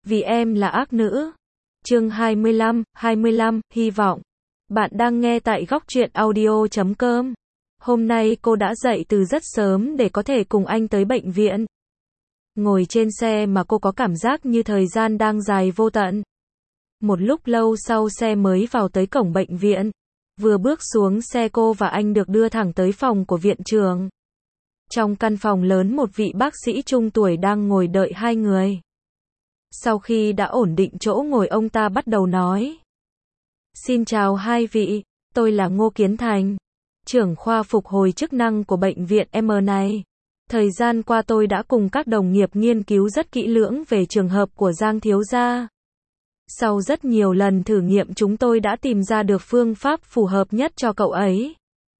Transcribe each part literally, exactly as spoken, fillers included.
Vì em là ác nữ. Chương hai mươi lăm, hai mươi lăm, hy vọng. Bạn đang nghe tại góc truyện audio chấm com. Hôm nay cô đã dậy từ rất sớm để có thể cùng anh tới bệnh viện. Ngồi trên xe mà cô có cảm giác như thời gian đang dài vô tận. Một lúc lâu sau xe mới vào tới cổng bệnh viện. Vừa bước xuống xe cô và anh được đưa thẳng tới phòng của viện trưởng. Trong căn phòng lớn một vị bác sĩ trung tuổi đang ngồi đợi hai người. Sau khi đã ổn định chỗ ngồi ông ta bắt đầu nói. Xin chào hai vị, tôi là Ngô Kiến Thành, trưởng khoa phục hồi chức năng của bệnh viện em này. Thời gian qua tôi đã cùng các đồng nghiệp nghiên cứu rất kỹ lưỡng về trường hợp của Giang thiếu gia. Sau rất nhiều lần thử nghiệm chúng tôi đã tìm ra được phương pháp phù hợp nhất cho cậu ấy.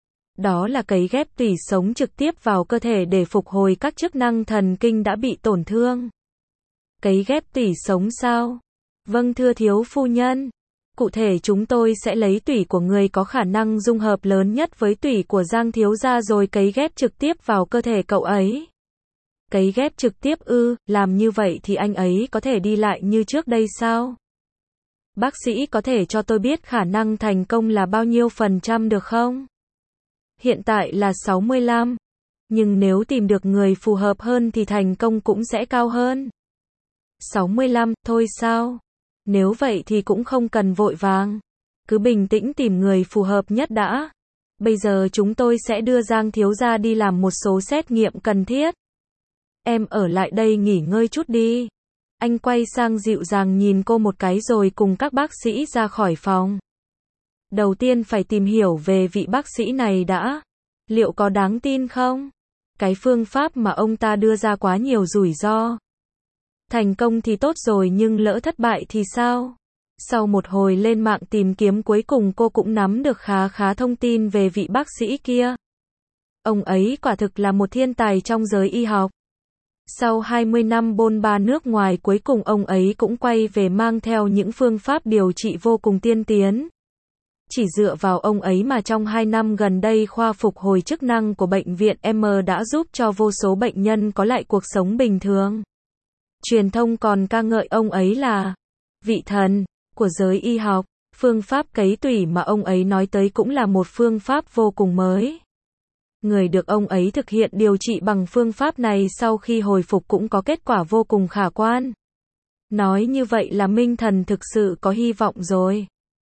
Đó là cấy ghép tủy sống trực tiếp vào cơ thể để phục hồi các chức năng thần kinh đã bị tổn thương. Cấy ghép tủy sống sao? Vâng thưa thiếu phu nhân. Cụ thể chúng tôi sẽ lấy tủy của người có khả năng dung hợp lớn nhất với tủy của Giang thiếu gia rồi cấy ghép trực tiếp vào cơ thể cậu ấy. Cấy ghép trực tiếp ư, làm như vậy thì anh ấy có thể đi lại như trước đây sao? Bác sĩ có thể cho tôi biết khả năng thành công là bao nhiêu phần trăm được không? Hiện tại là sáu mươi lăm. Nhưng nếu tìm được người phù hợp hơn thì thành công cũng sẽ cao hơn. sáu mươi lăm, thôi sao? Nếu vậy thì cũng không cần vội vàng. Cứ bình tĩnh tìm người phù hợp nhất đã. Bây giờ chúng tôi sẽ đưa Giang thiếu gia đi làm một số xét nghiệm cần thiết. Em ở lại đây nghỉ ngơi chút đi. Anh quay sang dịu dàng nhìn cô một cái rồi cùng các bác sĩ ra khỏi phòng. Đầu tiên phải tìm hiểu về vị bác sĩ này đã. Liệu có đáng tin không? Cái phương pháp mà ông ta đưa ra quá nhiều rủi ro. Thành công thì tốt rồi nhưng lỡ thất bại thì sao? Sau một hồi lên mạng tìm kiếm cuối cùng cô cũng nắm được khá khá thông tin về vị bác sĩ kia. Ông ấy quả thực là một thiên tài trong giới y học. Sau hai mươi năm bôn ba nước ngoài cuối cùng ông ấy cũng quay về mang theo những phương pháp điều trị vô cùng tiên tiến. Chỉ dựa vào ông ấy mà trong hai năm gần đây khoa phục hồi chức năng của bệnh viện em đã giúp cho vô số bệnh nhân có lại cuộc sống bình thường. Truyền thông còn ca ngợi ông ấy là vị thần của giới y học. Phương pháp cấy tủy mà ông ấy nói tới cũng là một phương pháp vô cùng mới. Người được ông ấy thực hiện điều trị bằng phương pháp này sau khi hồi phục cũng có kết quả vô cùng khả quan. Nói như vậy là Minh Thần thực sự có hy vọng rồi.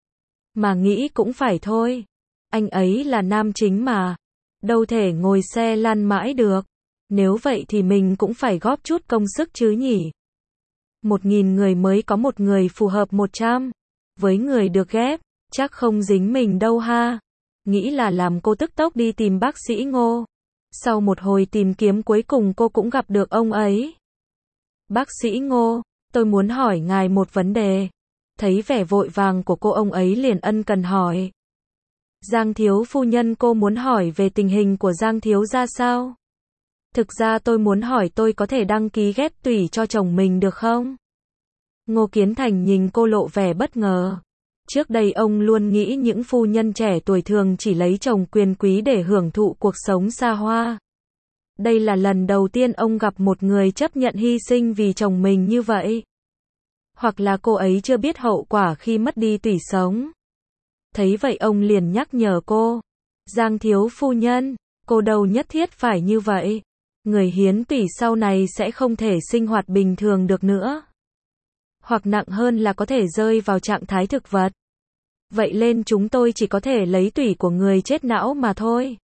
Mà nghĩ cũng phải thôi. Anh ấy là nam chính mà. Đâu thể ngồi xe lăn mãi được. Nếu vậy thì mình cũng phải góp chút công sức chứ nhỉ. Một nghìn người mới có một người phù hợp một trăm. Với người được ghép, chắc không dính mình đâu ha. Nghĩ là làm cô tức tốc đi tìm bác sĩ Ngô. Sau một hồi tìm kiếm cuối cùng cô cũng gặp được ông ấy. Bác sĩ Ngô, tôi muốn hỏi ngài một vấn đề. Thấy vẻ vội vàng của cô ông ấy liền ân cần hỏi. Giang thiếu phu nhân cô muốn hỏi về tình hình của Giang thiếu gia sao? Thực ra tôi muốn hỏi tôi có thể đăng ký ghép tủy cho chồng mình được không? Ngô Kiến Thành nhìn cô lộ vẻ bất ngờ. Trước đây ông luôn nghĩ những phu nhân trẻ tuổi thường chỉ lấy chồng quyền quý để hưởng thụ cuộc sống xa hoa. Đây là lần đầu tiên ông gặp một người chấp nhận hy sinh vì chồng mình như vậy. Hoặc là cô ấy chưa biết hậu quả khi mất đi tủy sống. Thấy vậy ông liền nhắc nhở cô. Giang thiếu phu nhân, cô đâu nhất thiết phải như vậy. Người hiến tủy sau này sẽ không thể sinh hoạt bình thường được nữa. Hoặc nặng hơn là có thể rơi vào trạng thái thực vật. Vậy nên chúng tôi chỉ có thể lấy tủy của người chết não mà thôi.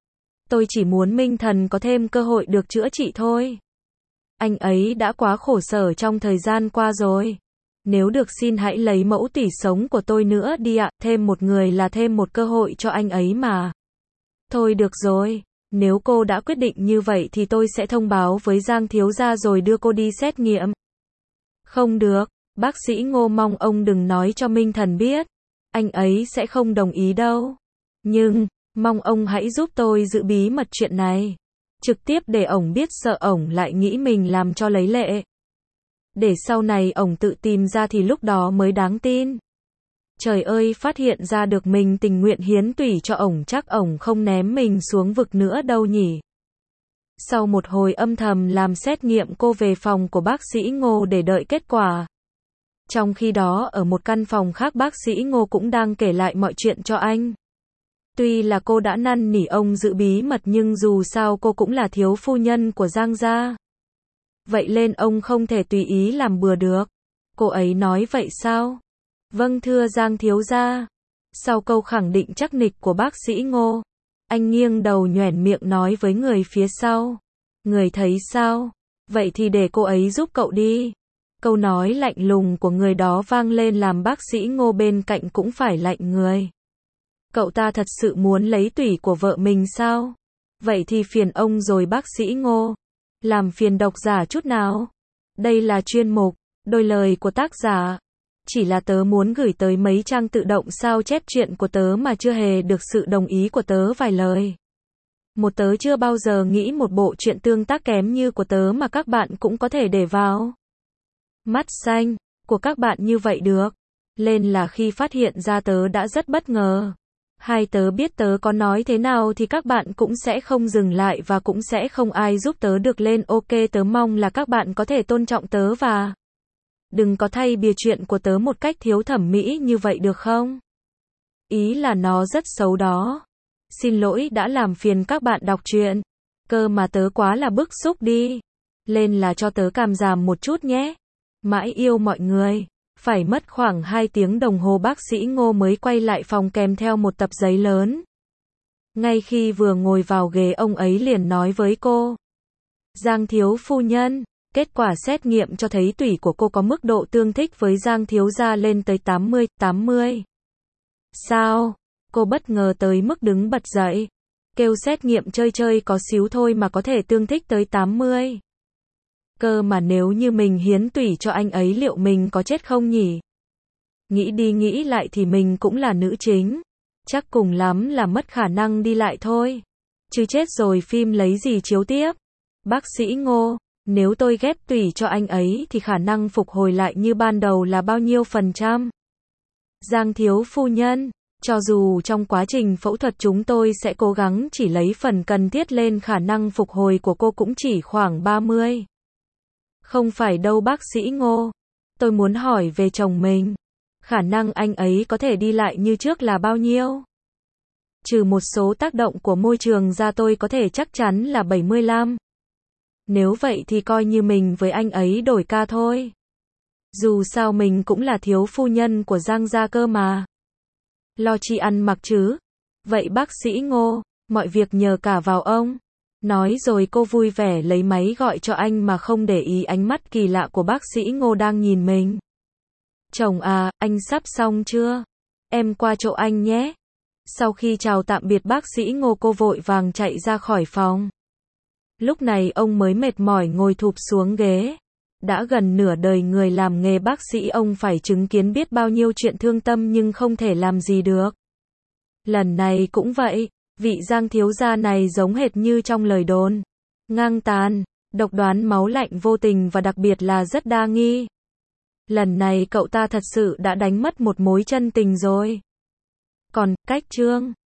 Tôi chỉ muốn Minh Thần có thêm cơ hội được chữa trị thôi. Anh ấy đã quá khổ sở trong thời gian qua rồi. Nếu được xin hãy lấy mẫu tủy sống của tôi nữa đi ạ, thêm một người là thêm một cơ hội cho anh ấy mà. Thôi được rồi, nếu cô đã quyết định như vậy thì tôi sẽ thông báo với Giang thiếu gia rồi đưa cô đi xét nghiệm. Không được, bác sĩ Ngô mong ông đừng nói cho Minh Thần biết. Anh ấy sẽ không đồng ý đâu. Nhưng, mong ông hãy giúp tôi giữ bí mật chuyện này. Trực tiếp để ổng biết sợ ổng lại nghĩ mình làm cho lấy lệ. Để sau này ổng tự tìm ra thì lúc đó mới đáng tin. Trời ơi, phát hiện ra được mình tình nguyện hiến tủy cho ổng chắc ổng không ném mình xuống vực nữa đâu nhỉ. Sau một hồi âm thầm làm xét nghiệm cô về phòng của bác sĩ Ngô để đợi kết quả. Trong khi đó ở một căn phòng khác bác sĩ Ngô cũng đang kể lại mọi chuyện cho anh. Tuy là cô đã năn nỉ ông giữ bí mật nhưng dù sao cô cũng là thiếu phu nhân của Giang gia. Vậy nên ông không thể tùy ý làm bừa được. Cô ấy nói vậy sao? Vâng thưa Giang thiếu gia. Sau câu khẳng định chắc nịch của bác sĩ Ngô, anh nghiêng đầu nhoẻn miệng nói với người phía sau. Người thấy sao? Vậy thì để cô ấy giúp cậu đi. Câu nói lạnh lùng của người đó vang lên làm bác sĩ Ngô bên cạnh cũng phải lạnh người. Cậu ta thật sự muốn lấy tủy của vợ mình sao? Vậy thì phiền ông rồi bác sĩ Ngô. Làm phiền độc giả chút nào. Đây là chuyên mục, đôi lời của tác giả. Chỉ là tớ muốn gửi tới mấy trang tự động sao chép chuyện của tớ mà chưa hề được sự đồng ý của tớ vài lời. Một tớ chưa bao giờ nghĩ một bộ truyện tương tác kém như của tớ mà các bạn cũng có thể để vào mắt xanh của các bạn như vậy được. Nên là khi phát hiện ra tớ đã rất bất ngờ. Hai tớ biết tớ có nói thế nào thì các bạn cũng sẽ không dừng lại và cũng sẽ không ai giúp tớ được lên ok. Tớ mong là các bạn có thể tôn trọng tớ và đừng có thay bìa chuyện của tớ một cách thiếu thẩm mỹ như vậy được không? Ý là nó rất xấu đó. Xin lỗi đã làm phiền các bạn đọc truyện. Cơ mà tớ quá là bức xúc đi. Lên là cho tớ cảm giảm một chút nhé. Mãi yêu mọi người. Phải mất khoảng hai tiếng đồng hồ bác sĩ Ngô mới quay lại phòng kèm theo một tập giấy lớn. Ngay khi vừa ngồi vào ghế ông ấy liền nói với cô. Giang thiếu phu nhân, kết quả xét nghiệm cho thấy tủy của cô có mức độ tương thích với Giang thiếu gia lên tới tám mươi, tám mươi. Sao? Cô bất ngờ tới mức đứng bật dậy. Kêu xét nghiệm chơi chơi có xíu thôi mà có thể tương thích tới tám mươi. Cơ mà nếu như mình hiến tủy cho anh ấy liệu mình có chết không nhỉ? Nghĩ đi nghĩ lại thì mình cũng là nữ chính. Chắc cùng lắm là mất khả năng đi lại thôi. Chứ chết rồi phim lấy gì chiếu tiếp? Bác sĩ Ngô, nếu tôi ghép tủy cho anh ấy thì khả năng phục hồi lại như ban đầu là bao nhiêu phần trăm? Giang thiếu phu nhân, cho dù trong quá trình phẫu thuật chúng tôi sẽ cố gắng chỉ lấy phần cần thiết lên khả năng phục hồi của cô cũng chỉ khoảng ba mươi. Không phải đâu bác sĩ Ngô. Tôi muốn hỏi về chồng mình. Khả năng anh ấy có thể đi lại như trước là bao nhiêu? Trừ một số tác động của môi trường ra tôi có thể chắc chắn là bảy mươi lăm. Nếu vậy thì coi như mình với anh ấy đổi ca thôi. Dù sao mình cũng là thiếu phu nhân của Giang gia cơ mà. Lo chi ăn mặc chứ. Vậy bác sĩ Ngô, mọi việc nhờ cả vào ông. Nói rồi cô vui vẻ lấy máy gọi cho anh mà không để ý ánh mắt kỳ lạ của bác sĩ Ngô đang nhìn mình. Chồng à, anh sắp xong chưa? Em qua chỗ anh nhé. Sau khi chào tạm biệt bác sĩ Ngô cô vội vàng chạy ra khỏi phòng. Lúc này ông mới mệt mỏi ngồi thụp xuống ghế. Đã gần nửa đời người làm nghề bác sĩ ông phải chứng kiến biết bao nhiêu chuyện thương tâm nhưng không thể làm gì được. Lần này cũng vậy. Vị Giang thiếu gia này giống hệt như trong lời đồn. Ngang tàn, độc đoán máu lạnh vô tình và đặc biệt là rất đa nghi. Lần này cậu ta thật sự đã đánh mất một mối chân tình rồi. Còn, cách chương